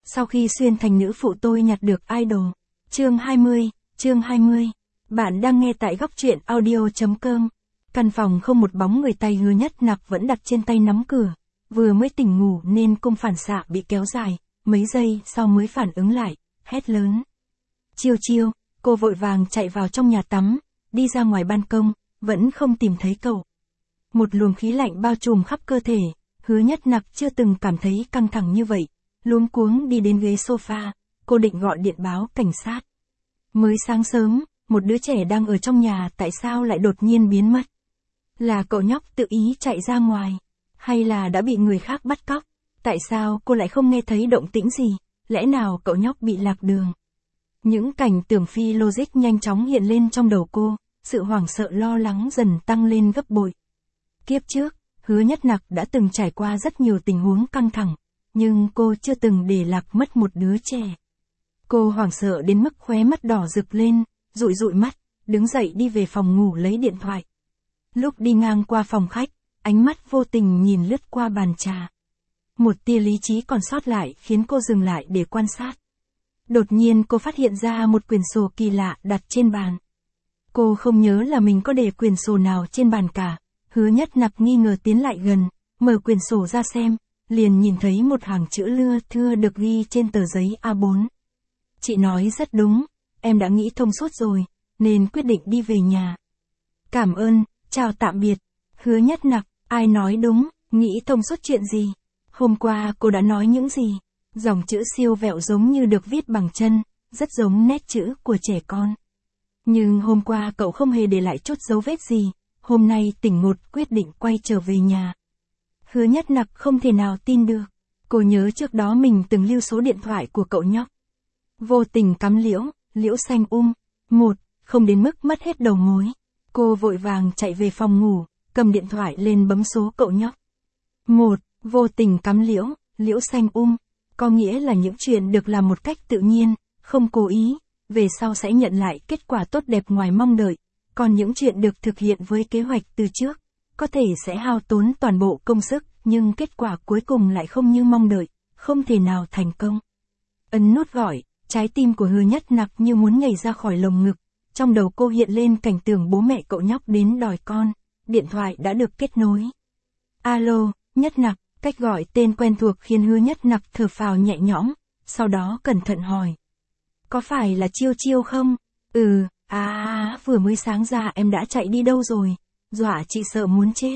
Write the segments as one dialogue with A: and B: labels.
A: Sau khi xuyên thành nữ phụ tôi nhặt được idol. Chương 20. Bạn đang nghe tại góc truyện audio.com. Căn phòng không một bóng người, tay Hứa Nhất Nặc vẫn đặt trên tay nắm cửa. Vừa mới tỉnh ngủ nên cung phản xạ bị kéo dài, mấy giây sau mới phản ứng lại, hét lớn. Chiêu chiêu, cô vội vàng chạy vào trong nhà tắm, đi ra ngoài ban công, vẫn không tìm thấy cậu. Một luồng khí lạnh bao trùm khắp cơ thể, Hứa Nhất Nặc chưa từng cảm thấy căng thẳng như vậy. Luống cuống đi đến ghế sofa, cô định gọi điện báo cảnh sát. Mới sáng sớm, một đứa trẻ đang ở trong nhà tại sao lại đột nhiên biến mất? Là cậu nhóc tự ý chạy ra ngoài? Hay là đã bị người khác bắt cóc? Tại sao cô lại không nghe thấy động tĩnh gì? Lẽ nào cậu nhóc bị lạc đường? Những cảnh tưởng phi logic nhanh chóng hiện lên trong đầu cô, sự hoảng sợ lo lắng dần tăng lên gấp bội. Kiếp trước, Hứa Nhất Nặc đã từng trải qua rất nhiều tình huống căng thẳng, nhưng cô chưa từng để lạc mất một đứa trẻ. Cô hoảng sợ đến mức khóe mắt đỏ rực lên, dụi dụi mắt, đứng dậy đi về phòng ngủ lấy điện thoại. Lúc đi ngang qua phòng khách, ánh mắt vô tình nhìn lướt qua bàn trà. Một tia lý trí còn sót lại khiến cô dừng lại để quan sát. Đột nhiên cô phát hiện ra một quyển sổ kỳ lạ đặt trên bàn. Cô không nhớ là mình có để quyển sổ nào trên bàn cả. Hứa Nhất Nặc nghi ngờ tiến lại gần, mở quyển sổ ra xem, liền nhìn thấy một hàng chữ lưa thưa được ghi trên tờ giấy A4. Chị nói rất đúng, em đã nghĩ thông suốt rồi, nên quyết định đi về nhà. Cảm ơn, chào tạm biệt. Hứa Nhất Nặc, ai nói đúng, nghĩ thông suốt chuyện gì? Hôm qua cô đã nói những gì? Dòng chữ siêu vẹo giống như được viết bằng chân, rất giống nét chữ của trẻ con. Nhưng hôm qua cậu không hề để lại chút dấu vết gì, hôm nay tỉnh ngột quyết định quay trở về nhà. Hứa Nhất Nặc không thể nào tin được. Cô nhớ trước đó mình từng lưu số điện thoại của cậu nhóc. Vô tình cắm liễu xanh không đến mức mất hết đầu mối. Cô vội vàng chạy về phòng ngủ, cầm điện thoại lên bấm số cậu nhóc. Vô tình cắm liễu xanh có nghĩa là những chuyện được làm một cách tự nhiên, không cố ý, về sau sẽ nhận lại kết quả tốt đẹp ngoài mong đợi. Còn những chuyện được thực hiện với kế hoạch từ trước, có thể sẽ hao tốn toàn bộ công sức, nhưng kết quả cuối cùng lại không như mong đợi, không thể nào thành công. Ấn nút gọi, trái tim của Hứa Nhất Nặc như muốn nhảy ra khỏi lồng ngực, trong đầu cô hiện lên cảnh tượng bố mẹ cậu nhóc đến đòi con, điện thoại đã được kết nối. Alo, Nhất Nặc, cách gọi tên quen thuộc khiến Hứa Nhất Nặc thở phào nhẹ nhõm, sau đó cẩn thận hỏi. Có phải là Chiêu Chiêu không? Vừa mới sáng ra em đã chạy đi đâu rồi? Dọa chị sợ muốn chết.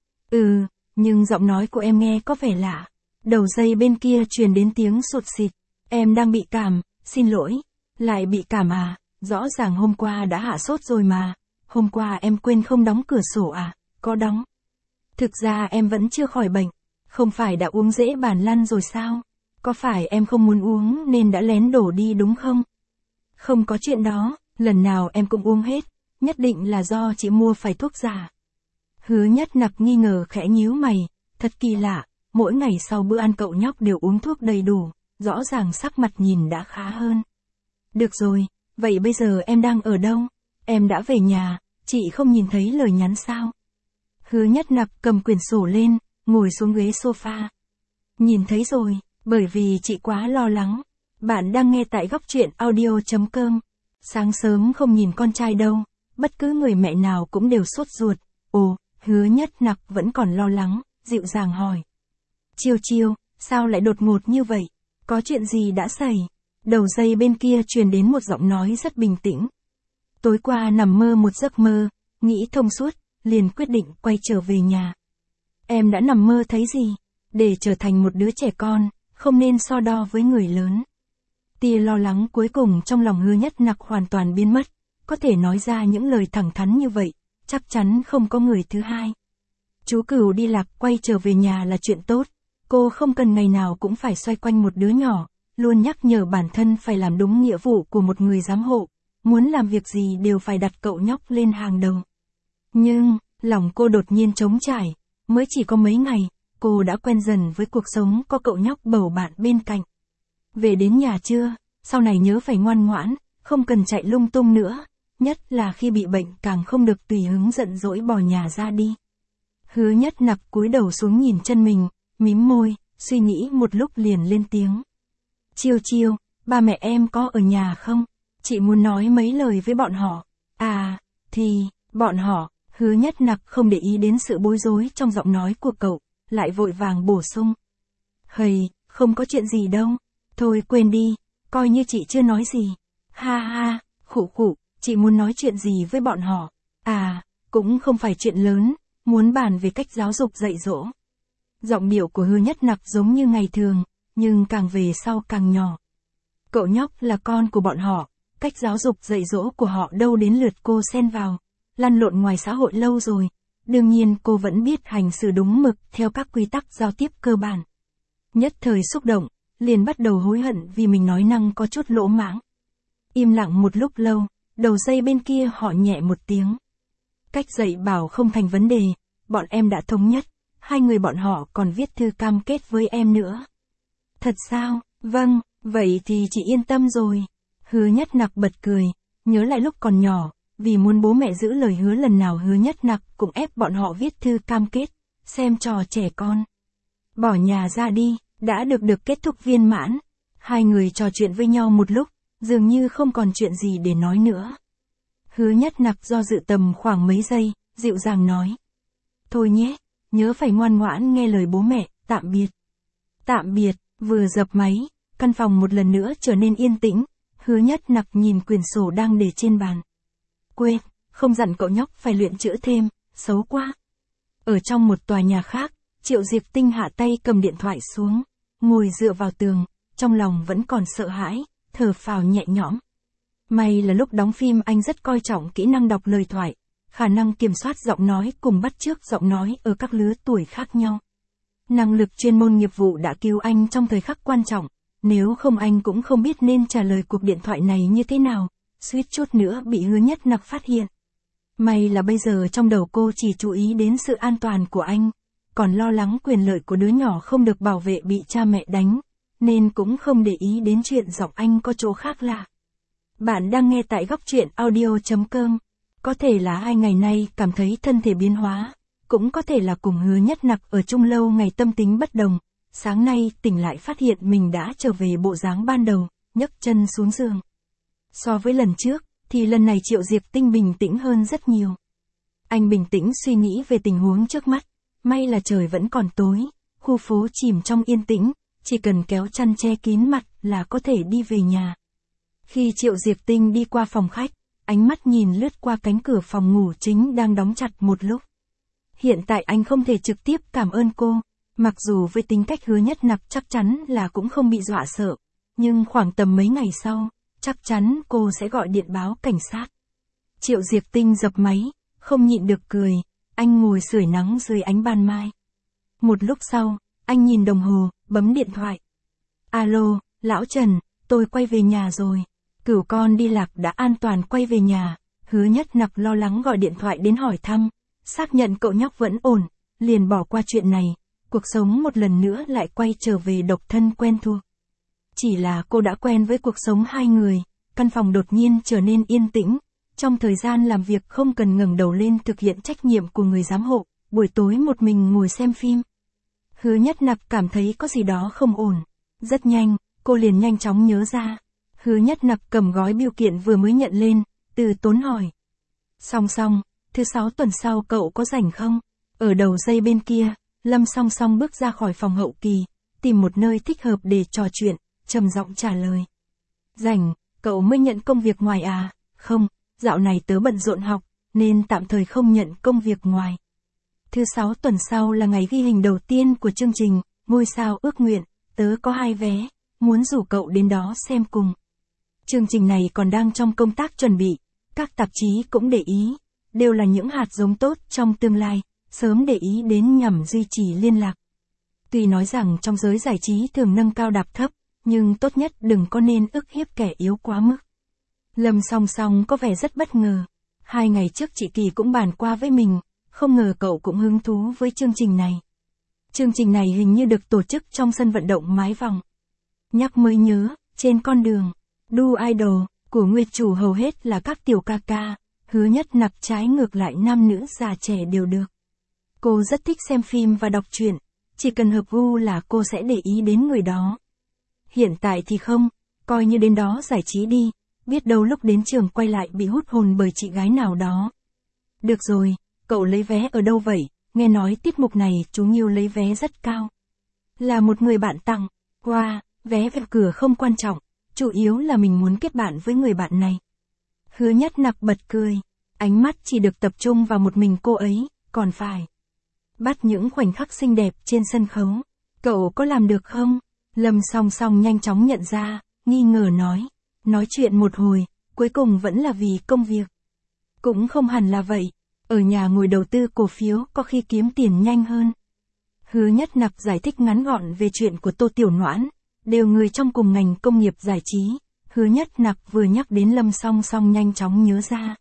A: Nhưng giọng nói của em nghe có vẻ lạ. Đầu dây bên kia truyền đến tiếng sụt xịt. Em đang bị cảm, xin lỗi. Lại bị cảm à? Rõ ràng hôm qua đã hạ sốt rồi mà. Hôm qua em quên không đóng cửa sổ à? Có đóng. Thực ra em vẫn chưa khỏi bệnh. Không phải đã uống dễ bàn lăn rồi sao? Có phải em không muốn uống nên đã lén đổ đi đúng không? Không có chuyện đó, lần nào em cũng uống hết. Nhất định là do chị mua phải thuốc giả. Hứa Nhất Nặc nghi ngờ khẽ nhíu mày, thật kỳ lạ, mỗi ngày sau bữa ăn cậu nhóc đều uống thuốc đầy đủ, rõ ràng sắc mặt nhìn đã khá hơn. Được rồi, vậy bây giờ em đang ở đâu? Em đã về nhà, chị không nhìn thấy lời nhắn sao? Hứa Nhất Nặc cầm quyển sổ lên, ngồi xuống ghế sofa. Nhìn thấy rồi, bởi vì chị quá lo lắng. Bạn đang nghe tại góc truyện audio.com. Sáng sớm không nhìn con trai đâu, bất cứ người mẹ nào cũng đều sốt ruột. Hứa Nhất Nặc vẫn còn lo lắng, dịu dàng hỏi. Chiêu Chiêu, sao lại đột ngột như vậy? Có chuyện gì đã xảy? Đầu dây bên kia truyền đến một giọng nói rất bình tĩnh. Tối qua nằm mơ một giấc mơ, nghĩ thông suốt, liền quyết định quay trở về nhà. Em đã nằm mơ thấy gì? Để trở thành một đứa trẻ con, không nên so đo với người lớn. Tia lo lắng cuối cùng trong lòng Hứa Nhất Nặc hoàn toàn biến mất. Có thể nói ra những lời thẳng thắn như vậy, chắc chắn không có người thứ hai. Chú Cửu đi lạc quay trở về nhà là chuyện tốt. Cô không cần ngày nào cũng phải xoay quanh một đứa nhỏ, luôn nhắc nhở bản thân phải làm đúng nghĩa vụ của một người giám hộ. Muốn làm việc gì đều phải đặt cậu nhóc lên hàng đầu. Nhưng, lòng cô đột nhiên trống trải. Mới chỉ có mấy ngày, cô đã quen dần với cuộc sống có cậu nhóc bầu bạn bên cạnh. Về đến nhà chưa? Sau này nhớ phải ngoan ngoãn, không cần chạy lung tung nữa. Nhất là khi bị bệnh càng không được tùy hứng giận dỗi bỏ nhà ra đi. Hứa Nhất Nặc cúi đầu xuống nhìn chân mình, mím môi, suy nghĩ một lúc liền lên tiếng. Chiêu chiêu, ba mẹ em có ở nhà không? Chị muốn nói mấy lời với bọn họ. À, thì, bọn họ, Hứa Nhất Nặc không để ý đến sự bối rối trong giọng nói của cậu, lại vội vàng bổ sung. Hầy, không có chuyện gì đâu. Thôi quên đi, coi như chị chưa nói gì. Ha ha, khụ khụ, chị muốn nói chuyện gì với bọn họ? À, cũng không phải chuyện lớn, muốn bàn về cách giáo dục dạy dỗ. Giọng điệu của Hứa Nhất Nặc giống như ngày thường, nhưng càng về sau càng nhỏ. Cậu nhóc là con của bọn họ, cách giáo dục dạy dỗ của họ đâu đến lượt cô xen vào. Lăn lộn ngoài xã hội lâu rồi, đương nhiên cô vẫn biết hành xử đúng mực theo các quy tắc giao tiếp cơ bản. Nhất thời xúc động, liền bắt đầu hối hận vì mình nói năng có chút lỗ mãng. Im lặng một lúc lâu, đầu dây bên kia họ nhẹ một tiếng. Cách dạy bảo không thành vấn đề, bọn em đã thống nhất, hai người bọn họ còn viết thư cam kết với em nữa. Thật sao? Vâng, vậy thì chị yên tâm rồi. Hứa Nhất Nặc bật cười, nhớ lại lúc còn nhỏ, vì muốn bố mẹ giữ lời hứa lần nào Hứa Nhất Nặc cũng ép bọn họ viết thư cam kết, xem trò trẻ con. Bỏ nhà ra đi, đã được kết thúc viên mãn. Hai người trò chuyện với nhau một lúc, dường như không còn chuyện gì để nói nữa. Hứa Nhất Nặc do dự tầm khoảng mấy giây, dịu dàng nói. Thôi nhé, nhớ phải ngoan ngoãn nghe lời bố mẹ, tạm biệt. Tạm biệt, vừa dập máy, căn phòng một lần nữa trở nên yên tĩnh, Hứa Nhất Nặc nhìn quyển sổ đang để trên bàn. Quên, không dặn cậu nhóc phải luyện chữ thêm, xấu quá. Ở trong một tòa nhà khác, Triệu Diệp Tinh hạ tay cầm điện thoại xuống, ngồi dựa vào tường, trong lòng vẫn còn sợ hãi, thở phào nhẹ nhõm. May là lúc đóng phim anh rất coi trọng kỹ năng đọc lời thoại, khả năng kiểm soát giọng nói cùng bắt chước giọng nói ở các lứa tuổi khác nhau. Năng lực chuyên môn nghiệp vụ đã cứu anh trong thời khắc quan trọng, nếu không anh cũng không biết nên trả lời cuộc điện thoại này như thế nào, suýt chút nữa bị Hứa Nhất Nặc phát hiện. May là bây giờ trong đầu cô chỉ chú ý đến sự an toàn của anh, còn lo lắng quyền lợi của đứa nhỏ không được bảo vệ bị cha mẹ đánh, nên cũng không để ý đến chuyện giọng anh có chỗ khác lạ. Bạn đang nghe tại góc truyện audio.com. Có thể là 2 ngày nay cảm thấy thân thể biến hóa, cũng có thể là cùng Hứa Nhất Nặc ở chung lâu ngày tâm tính bất đồng, sáng nay tỉnh lại phát hiện mình đã trở về bộ dáng ban đầu, nhấc chân xuống giường. So với lần trước, thì lần này Triệu Diệp Tinh bình tĩnh hơn rất nhiều. Anh bình tĩnh suy nghĩ về tình huống trước mắt, may là trời vẫn còn tối, khu phố chìm trong yên tĩnh, chỉ cần kéo chăn che kín mặt là có thể đi về nhà. Khi Triệu Diệp Tinh đi qua phòng khách, ánh mắt nhìn lướt qua cánh cửa phòng ngủ chính đang đóng chặt một lúc. Hiện tại anh không thể trực tiếp cảm ơn cô, mặc dù với tính cách Hứa Nhất Nặc chắc chắn là cũng không bị dọa sợ, nhưng khoảng tầm mấy ngày sau, chắc chắn cô sẽ gọi điện báo cảnh sát. Triệu Diệp Tinh dập máy, không nhịn được cười, anh ngồi sưởi nắng dưới ánh ban mai. Một lúc sau, anh nhìn đồng hồ, bấm điện thoại. Alo, lão Trần, tôi quay về nhà rồi. Cửu con đi lạc đã an toàn quay về nhà. Hứa Nhất Nặc lo lắng gọi điện thoại đến hỏi thăm, xác nhận cậu nhóc vẫn ổn, liền bỏ qua chuyện này, cuộc sống một lần nữa lại quay trở về độc thân quen thuộc. Chỉ là cô đã quen với cuộc sống hai người, căn phòng đột nhiên trở nên yên tĩnh, trong thời gian làm việc không cần ngẩng đầu lên thực hiện trách nhiệm của người giám hộ, buổi tối một mình ngồi xem phim. Hứa Nhất Nặc cảm thấy có gì đó không ổn. Rất nhanh, cô liền nhanh chóng nhớ ra. Hứa Nhất Nặc cầm gói bưu kiện vừa mới nhận lên, từ tốn hỏi. Song Song, thứ 6 tuần sau cậu có rảnh không? Ở đầu dây bên kia, Lâm Song Song bước ra khỏi phòng hậu kỳ, tìm một nơi thích hợp để trò chuyện, trầm giọng trả lời. Rảnh, cậu mới nhận công việc ngoài à? Không, dạo này tớ bận rộn học, nên tạm thời không nhận công việc ngoài. Thứ 6 tuần sau là ngày ghi hình đầu tiên của chương trình, Ngôi sao ước nguyện, tớ có 2 vé, muốn rủ cậu đến đó xem cùng. Chương trình này còn đang trong công tác chuẩn bị, các tạp chí cũng để ý, đều là những hạt giống tốt trong tương lai, sớm để ý đến nhằm duy trì liên lạc. Tuy nói rằng trong giới giải trí thường nâng cao đạp thấp, nhưng tốt nhất đừng có nên ức hiếp kẻ yếu quá mức. Lâm Song Song có vẻ rất bất ngờ. 2 ngày trước chị Kỳ cũng bàn qua với mình, không ngờ cậu cũng hứng thú với chương trình này. Chương trình này hình như được tổ chức trong sân vận động mái vòng. Nhắc mới nhớ, trên con đường đu idol của Nguyệt Chủ hầu hết là các tiểu ca ca, Hứa Nhất Nặc trái ngược lại nam nữ già trẻ đều được. Cô rất thích xem phim và đọc truyện, chỉ cần hợp gu là cô sẽ để ý đến người đó. hiện tại thì không, coi như đến đó giải trí đi, biết đâu lúc đến trường quay lại bị hút hồn bởi chị gái nào đó. Được rồi, cậu lấy vé ở đâu vậy? Nghe nói tiết mục này chú Nghiêu lấy vé rất cao. Là một người bạn tặng. Wow, vé vào cửa không quan trọng, chủ yếu là mình muốn kết bạn với người bạn này. Hứa Nhất Nặc bật cười, ánh mắt chỉ được tập trung vào một mình cô ấy, còn phải bắt những khoảnh khắc xinh đẹp trên sân khấu. Cậu có làm được không? Lâm Song Song nhanh chóng nhận ra, nghi ngờ nói chuyện một hồi, cuối cùng vẫn là vì công việc. Cũng không hẳn là vậy, ở nhà ngồi đầu tư cổ phiếu có khi kiếm tiền nhanh hơn. Hứa Nhất Nặc giải thích ngắn gọn về chuyện của Tô Tiểu Noãn, đều người trong cùng ngành công nghiệp giải trí. Hứa Nhất Nặc vừa nhắc đến Lâm Song Song nhanh chóng nhớ ra.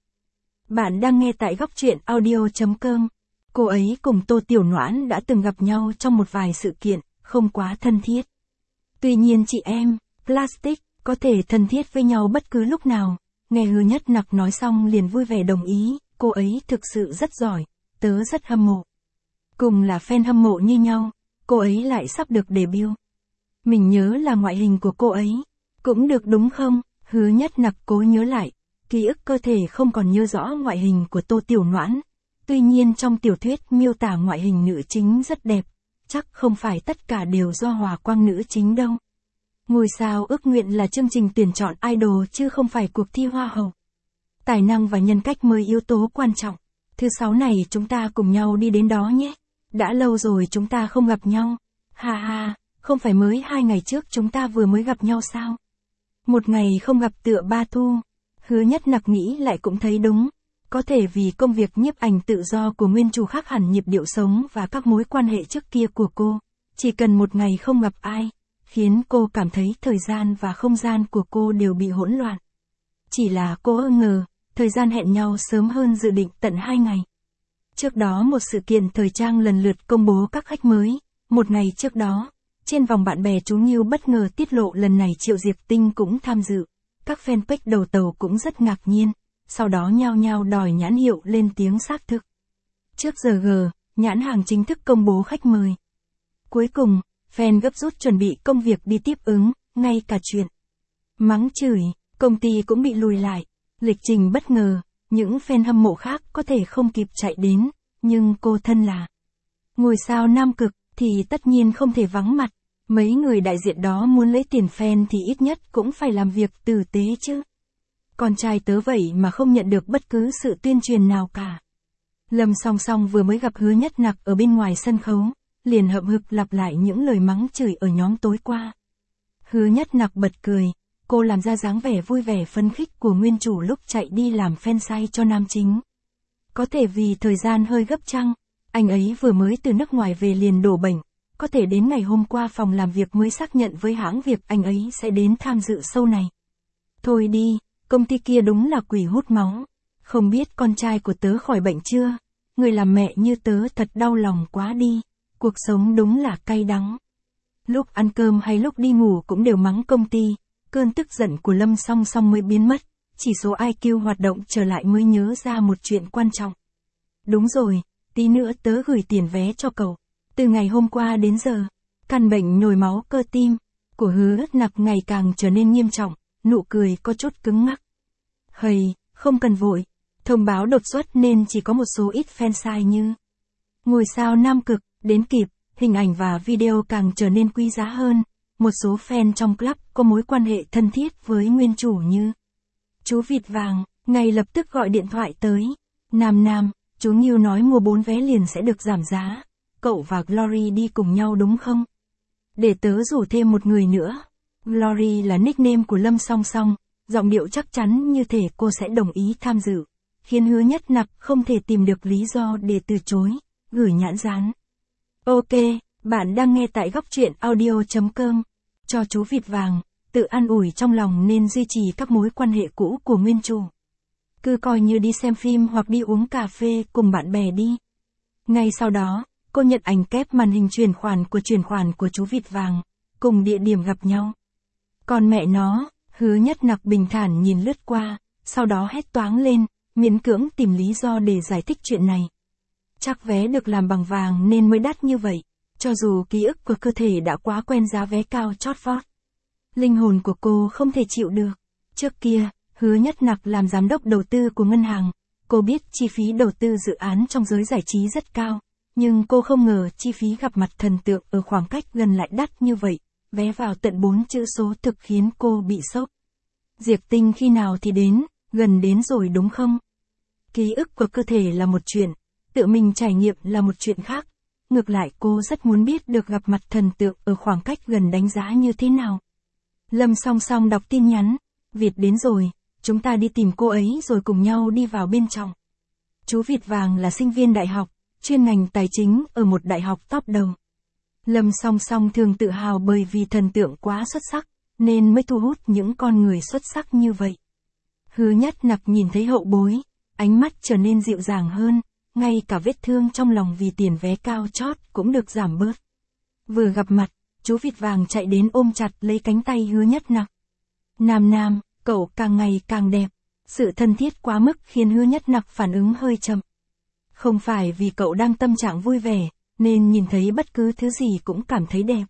A: Bạn đang nghe tại góc truyện audio.com. Cô ấy cùng Tô Tiểu Noãn đã từng gặp nhau trong một vài sự kiện, không quá thân thiết. Tuy nhiên chị em, Plastic, có thể thân thiết với nhau bất cứ lúc nào. Nghe Hứa Nhất Nặc nói xong liền vui vẻ đồng ý, cô ấy thực sự rất giỏi, tớ rất hâm mộ. Cùng là fan hâm mộ như nhau, cô ấy lại sắp được debut. Mình nhớ là ngoại hình của cô ấy. Cũng được đúng không? Hứa Nhất Nặc cố nhớ lại, ký ức cơ thể không còn nhớ rõ ngoại hình của Tô Tiểu Noãn. Tuy nhiên trong tiểu thuyết miêu tả ngoại hình nữ chính rất đẹp, chắc không phải tất cả đều do hòa quang nữ chính đâu. Ngôi sao ước nguyện là chương trình tuyển chọn idol chứ không phải cuộc thi hoa hậu. Tài năng và nhân cách mới yếu tố quan trọng. Thứ 6 này chúng ta cùng nhau đi đến đó nhé. Đã lâu rồi chúng ta không gặp nhau. Ha ha, không phải mới 2 ngày trước chúng ta vừa mới gặp nhau sao? Một ngày không gặp tựa ba thu. Hứa Nhất Nặc nghĩ lại cũng thấy đúng. Có thể vì công việc nhiếp ảnh tự do của nguyên chủ khác hẳn nhịp điệu sống và các mối quan hệ trước kia của cô. Chỉ cần một ngày không gặp ai, khiến cô cảm thấy thời gian và không gian của cô đều bị hỗn loạn. Chỉ là cô ngờ, thời gian hẹn nhau sớm hơn dự định tận 2 ngày. Trước đó một sự kiện thời trang lần lượt công bố các khách mới. Một ngày trước đó, trên vòng bạn bè chú Nghiêu bất ngờ tiết lộ lần này Triệu Diệp Tinh cũng tham dự. Các fanpage đầu tàu cũng rất ngạc nhiên, sau đó nhao nhao đòi nhãn hiệu lên tiếng xác thực. Trước giờ G, nhãn hàng chính thức công bố khách mời. Cuối cùng, fan gấp rút chuẩn bị công việc đi tiếp ứng, ngay cả chuyện mắng chửi, công ty cũng bị lùi lại. Lịch trình bất ngờ, những fan hâm mộ khác có thể không kịp chạy đến, nhưng cô thân là ngôi sao Nam Cực, thì tất nhiên không thể vắng mặt. Mấy người đại diện đó muốn lấy tiền fan thì ít nhất cũng phải làm việc tử tế chứ. Con trai tớ vậy mà không nhận được bất cứ sự tuyên truyền nào cả. Lâm Song Song vừa mới gặp Hứa Nhất Nặc ở bên ngoài sân khấu, liền hậm hực lặp lại những lời mắng chửi ở nhóm tối qua. Hứa Nhất Nặc bật cười, cô làm ra dáng vẻ vui vẻ phấn khích của nguyên chủ lúc chạy đi làm fan site cho nam chính. Có thể vì thời gian hơi gấp chăng, anh ấy vừa mới từ nước ngoài về liền đổ bệnh, có thể đến ngày hôm qua phòng làm việc mới xác nhận với hãng việc anh ấy sẽ đến tham dự show này. Thôi đi, công ty kia đúng là quỷ hút máu. Không biết con trai của tớ khỏi bệnh chưa? Người làm mẹ như tớ thật đau lòng quá đi. Cuộc sống đúng là cay đắng. Lúc ăn cơm hay lúc đi ngủ cũng đều mắng công ty. Cơn tức giận của Lâm Song Song mới biến mất. Chỉ số IQ hoạt động trở lại mới nhớ ra một chuyện quan trọng. Đúng rồi, tí nữa tớ gửi tiền vé cho cậu. Từ ngày hôm qua đến giờ, căn bệnh nhồi máu cơ tim của Hứa Nhất Nặc ngày càng trở nên nghiêm trọng, nụ cười có chút cứng ngắc. Hầy, không cần vội, thông báo đột xuất nên chỉ có một số ít fan site như ngôi sao Nam Cực, đến kịp, hình ảnh và video càng trở nên quý giá hơn. Một số fan trong club có mối quan hệ thân thiết với nguyên chủ như chú Vịt Vàng, ngay lập tức gọi điện thoại tới. Nam, chú Nghiêu nói mua 4 vé liền sẽ được giảm giá. Cậu và Glory đi cùng nhau đúng không? Để tớ rủ thêm một người nữa. Glory là nickname của Lâm Song Song, giọng điệu chắc chắn như thể cô sẽ đồng ý tham dự, khiến Hứa Nhất Nặc không thể tìm được lý do để từ chối, gửi nhãn dán. Ok, bạn đang nghe tại góc truyện audio.com. Cho chú Vịt Vàng, tự an ủi trong lòng nên duy trì các mối quan hệ cũ của nguyên chủ. Cứ coi như đi xem phim hoặc đi uống cà phê cùng bạn bè đi. Ngay sau đó, cô nhận ảnh kép màn hình chuyển khoản của chú Vịt Vàng, cùng địa điểm gặp nhau. Còn mẹ nó, Hứa Nhất Nặc bình thản nhìn lướt qua, sau đó hét toáng lên, miễn cưỡng tìm lý do để giải thích chuyện này. Chắc vé được làm bằng vàng nên mới đắt như vậy, cho dù ký ức của cơ thể đã quá quen giá vé cao chót vót. Linh hồn của cô không thể chịu được. Trước kia, Hứa Nhất Nặc làm giám đốc đầu tư của ngân hàng. Cô biết chi phí đầu tư dự án trong giới giải trí rất cao. Nhưng cô không ngờ chi phí gặp mặt thần tượng ở khoảng cách gần lại đắt như vậy. Vé vào tận 4 chữ số thực khiến cô bị sốc. Diệp Tinh khi nào thì đến, gần đến rồi đúng không? Ký ức của cơ thể là một chuyện, tự mình trải nghiệm là một chuyện khác. Ngược lại cô rất muốn biết được gặp mặt thần tượng ở khoảng cách gần đánh giá như thế nào. Lâm Song Song đọc tin nhắn, Việt đến rồi, chúng ta đi tìm cô ấy rồi cùng nhau đi vào bên trong. Chú Việt Vàng là sinh viên đại học, chuyên ngành tài chính ở một đại học top đầu. Lâm Song Song thường tự hào bởi vì thần tượng quá xuất sắc, nên mới thu hút những con người xuất sắc như vậy. Hứa Nhất Nặc nhìn thấy hậu bối, ánh mắt trở nên dịu dàng hơn, ngay cả vết thương trong lòng vì tiền vé cao chót cũng được giảm bớt. Vừa gặp mặt, chú Vịt Vàng chạy đến ôm chặt lấy cánh tay Hứa Nhất Nặc. Nam Nam, cậu càng ngày càng đẹp. Sự thân thiết quá mức khiến Hứa Nhất Nặc phản ứng hơi chậm. Không phải vì cậu đang tâm trạng vui vẻ, nên nhìn thấy bất cứ thứ gì cũng cảm thấy đẹp.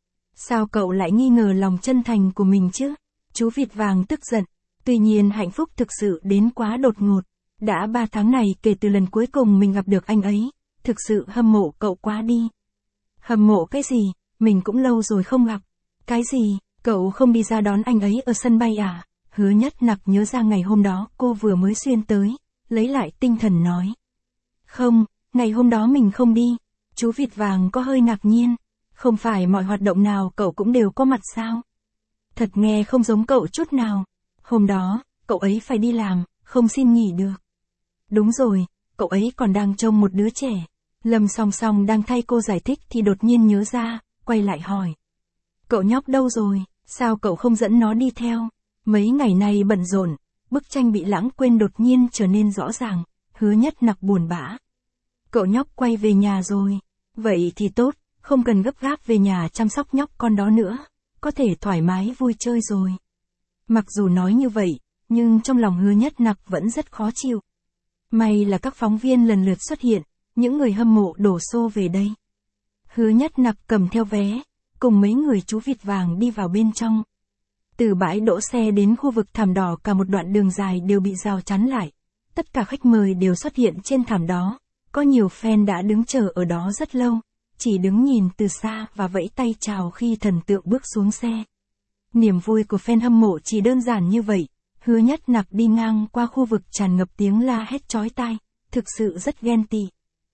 A: Sao cậu lại nghi ngờ lòng chân thành của mình chứ? Chú Vịt Vàng tức giận. Tuy nhiên hạnh phúc thực sự đến quá đột ngột. Đã 3 tháng này kể từ lần cuối cùng mình gặp được anh ấy, thực sự hâm mộ cậu quá đi. Hâm mộ cái gì, mình cũng lâu rồi không gặp. Cái gì, cậu không đi ra đón anh ấy ở sân bay à? Hứa Nhất Nặc nhớ ra ngày hôm đó cô vừa mới xuyên tới, lấy lại tinh thần nói. Không, ngày hôm đó mình không đi. Chú Vịt Vàng có hơi ngạc nhiên. Không phải mọi hoạt động nào cậu cũng đều có mặt sao? Thật nghe không giống cậu chút nào. Hôm đó, cậu ấy phải đi làm, không xin nghỉ được. Đúng rồi, cậu ấy còn đang trông một đứa trẻ. Lâm Song Song đang thay cô giải thích thì đột nhiên nhớ ra, quay lại hỏi. Cậu nhóc đâu rồi, sao cậu không dẫn nó đi theo? Mấy ngày nay bận rộn, bức tranh bị lãng quên đột nhiên trở nên rõ ràng. Hứa Nhất Nặc buồn bã. Cậu nhóc quay về nhà rồi. Vậy thì tốt, không cần gấp gáp về nhà chăm sóc nhóc con đó nữa. Có thể thoải mái vui chơi rồi. Mặc dù nói như vậy, nhưng trong lòng Hứa Nhất Nặc vẫn rất khó chịu. May là các phóng viên lần lượt xuất hiện, những người hâm mộ đổ xô về đây. Hứa Nhất Nặc cầm theo vé, cùng mấy người chú Vịt Vàng đi vào bên trong. Từ bãi đỗ xe đến khu vực thảm đỏ cả một đoạn đường dài đều bị rào chắn lại. Tất cả khách mời đều xuất hiện trên thảm đó. Có nhiều fan đã đứng chờ ở đó rất lâu, chỉ đứng nhìn từ xa và vẫy tay chào khi thần tượng bước xuống xe. Niềm vui của fan hâm mộ chỉ đơn giản như vậy. Hứa Nhất Nặc đi ngang qua khu vực tràn ngập tiếng la hét chói tai, thực sự rất ghen tị.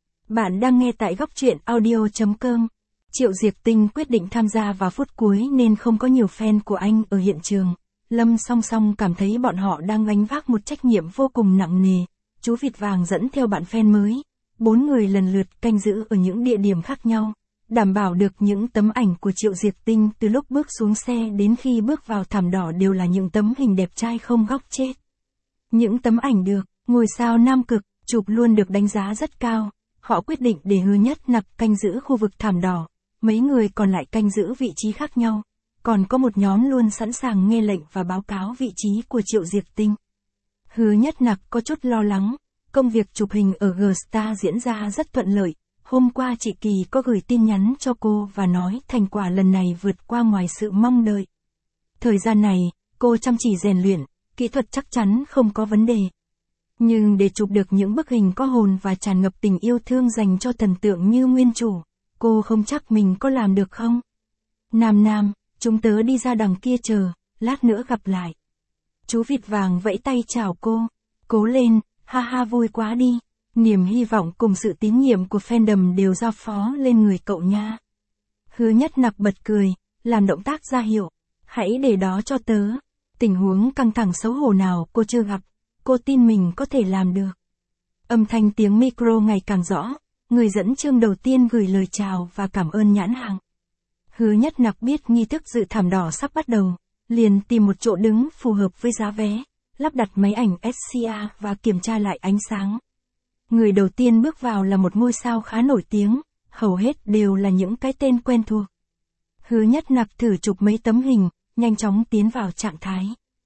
A: Bạn đang nghe tại góc truyện audio.com. Triệu Diệp Tinh quyết định tham gia vào phút cuối nên không có nhiều fan của anh ở hiện trường. Lâm Song Song cảm thấy bọn họ đang gánh vác một trách nhiệm vô cùng nặng nề. Chú Vịt Vàng dẫn theo bạn fan mới. 4 người lần lượt canh giữ ở những địa điểm khác nhau, đảm bảo được những tấm ảnh của Triệu Diệp Tinh từ lúc bước xuống xe đến khi bước vào thảm đỏ đều là những tấm hình đẹp trai không góc chết. Những tấm ảnh được, ngôi sao nam cực, chụp luôn được đánh giá rất cao. Họ quyết định để Hứa Nhất Nặc canh giữ khu vực thảm đỏ, mấy người còn lại canh giữ vị trí khác nhau. Còn có một nhóm luôn sẵn sàng nghe lệnh và báo cáo vị trí của Triệu Diệp Tinh. Hứa Nhất Nặc có chút lo lắng. Công việc chụp hình ở G-Star diễn ra rất thuận lợi. Hôm qua chị Kỳ có gửi tin nhắn cho cô và nói thành quả lần này vượt qua ngoài sự mong đợi. Thời gian này, cô chăm chỉ rèn luyện, kỹ thuật chắc chắn không có vấn đề. Nhưng để chụp được những bức hình có hồn và tràn ngập tình yêu thương dành cho thần tượng như nguyên chủ, cô không chắc mình có làm được không? Nam Nam, chúng tớ đi ra đằng kia chờ, lát nữa gặp lại. Chú Vịt Vàng vẫy tay chào cô. Cố lên, ha ha vui quá đi. Niềm hy vọng cùng sự tín nhiệm của fandom đều giao phó lên người cậu nha. Hứa Nhất Nặc bật cười, làm động tác ra hiệu. Hãy để đó cho tớ. Tình huống căng thẳng xấu hổ nào cô chưa gặp, cô tin mình có thể làm được. Âm thanh tiếng micro ngày càng rõ, người dẫn chương đầu tiên gửi lời chào và cảm ơn nhãn hàng. Hứa Nhất Nặc biết nghi thức dự thảm đỏ sắp bắt đầu, liền tìm một chỗ đứng phù hợp với giá vé, lắp đặt máy ảnh SCA và kiểm tra lại ánh sáng. Người đầu tiên bước vào là một ngôi sao khá nổi tiếng, hầu hết đều là những cái tên quen thuộc. Hứa Nhất Nặc thử chụp mấy tấm hình, nhanh chóng tiến vào trạng thái.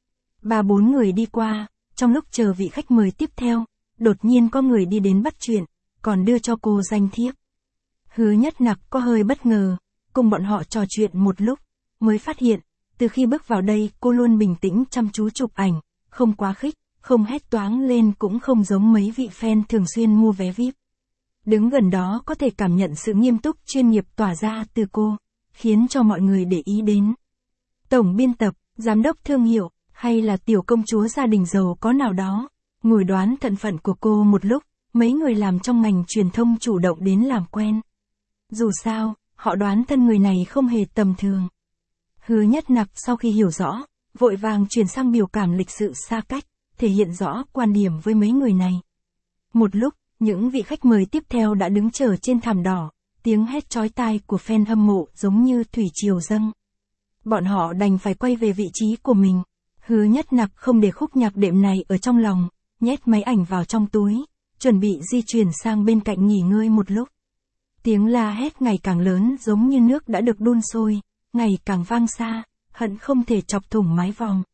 A: 3-4 người đi qua, trong lúc chờ vị khách mời tiếp theo, đột nhiên có người đi đến bắt chuyện, còn đưa cho cô danh thiếp. Hứa Nhất Nặc có hơi bất ngờ, cùng bọn họ trò chuyện một lúc, mới phát hiện, Từ khi bước vào đây, cô luôn bình tĩnh chăm chú chụp ảnh, không quá khích, không hét toáng lên, cũng không giống mấy vị fan thường xuyên mua vé VIP. Đứng gần đó có thể cảm nhận sự nghiêm túc chuyên nghiệp tỏa ra từ cô, khiến cho mọi người để ý đến. Tổng biên tập, giám đốc thương hiệu, hay là tiểu công chúa gia đình giàu có nào đó, ngồi đoán thân phận của cô một lúc, mấy người làm trong ngành truyền thông chủ động đến làm quen. Dù sao, họ đoán thân người này không hề tầm thường. Hứa Nhất Nặc sau khi hiểu rõ, vội vàng chuyển sang biểu cảm lịch sự xa cách, thể hiện rõ quan điểm với mấy người này. Một lúc, những vị khách mời tiếp theo đã đứng chờ trên thảm đỏ, tiếng hét chói tai của fan hâm mộ giống như thủy triều dâng. Bọn họ đành phải quay về vị trí của mình. Hứa Nhất Nặc không để khúc nhạc đệm này ở trong lòng, nhét máy ảnh vào trong túi, chuẩn bị di chuyển sang bên cạnh nghỉ ngơi một lúc. Tiếng la hét ngày càng lớn giống như nước đã được đun sôi, ngày càng vang xa, hận không thể chọc thủng mái vòm.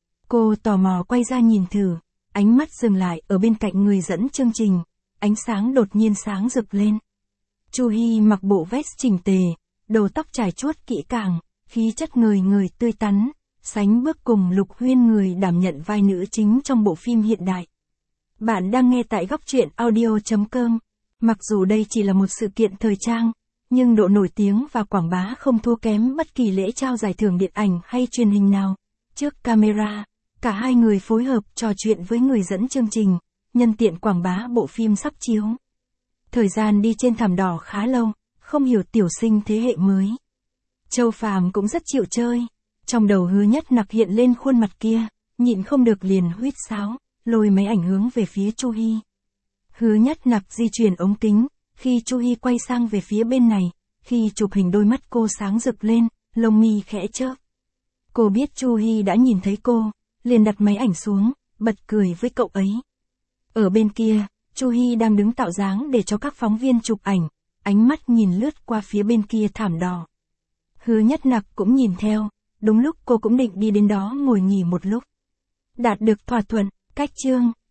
A: Cô tò mò quay ra nhìn thử, ánh mắt dừng lại ở bên cạnh người dẫn chương trình, ánh sáng đột nhiên sáng rực lên. Chu Hy mặc bộ vest chỉnh tề, đầu tóc trải chuốt kỹ càng, khí chất người người tươi tắn, sánh bước cùng Lục Huyên người đảm nhận vai nữ chính trong bộ phim hiện đại. Bạn đang nghe tại góc truyện audio.com. Mặc dù đây chỉ là một sự kiện thời trang, nhưng độ nổi tiếng và quảng bá không thua kém bất kỳ lễ trao giải thưởng điện ảnh hay truyền hình nào. Trước camera, cả hai người phối hợp trò chuyện với người dẫn chương trình, nhân tiện quảng bá bộ phim sắp chiếu. Thời gian đi trên thảm đỏ khá lâu, không hiểu tiểu sinh thế hệ mới. Châu Phàm cũng rất chịu chơi. Trong đầu Hứa Nhất Nặc hiện lên khuôn mặt kia, nhịn không được liền huýt sáo, lôi máy ảnh hướng về phía Chu Hy. Hứa Nhất Nặc di chuyển ống kính, khi Chu Hy quay sang về phía bên này, khi chụp hình đôi mắt cô sáng rực lên, lông mi khẽ chớp. Cô biết Chu Hy đã nhìn thấy cô, liền đặt máy ảnh xuống, bật cười với cậu ấy. Ở bên kia, Chu Hy đang đứng tạo dáng để cho các phóng viên chụp ảnh, ánh mắt nhìn lướt qua phía bên kia thảm đỏ. Hứa Nhất Nặc cũng nhìn theo, đúng lúc cô cũng định đi đến đó ngồi nghỉ một lúc. Đạt được thỏa thuận, cách chương.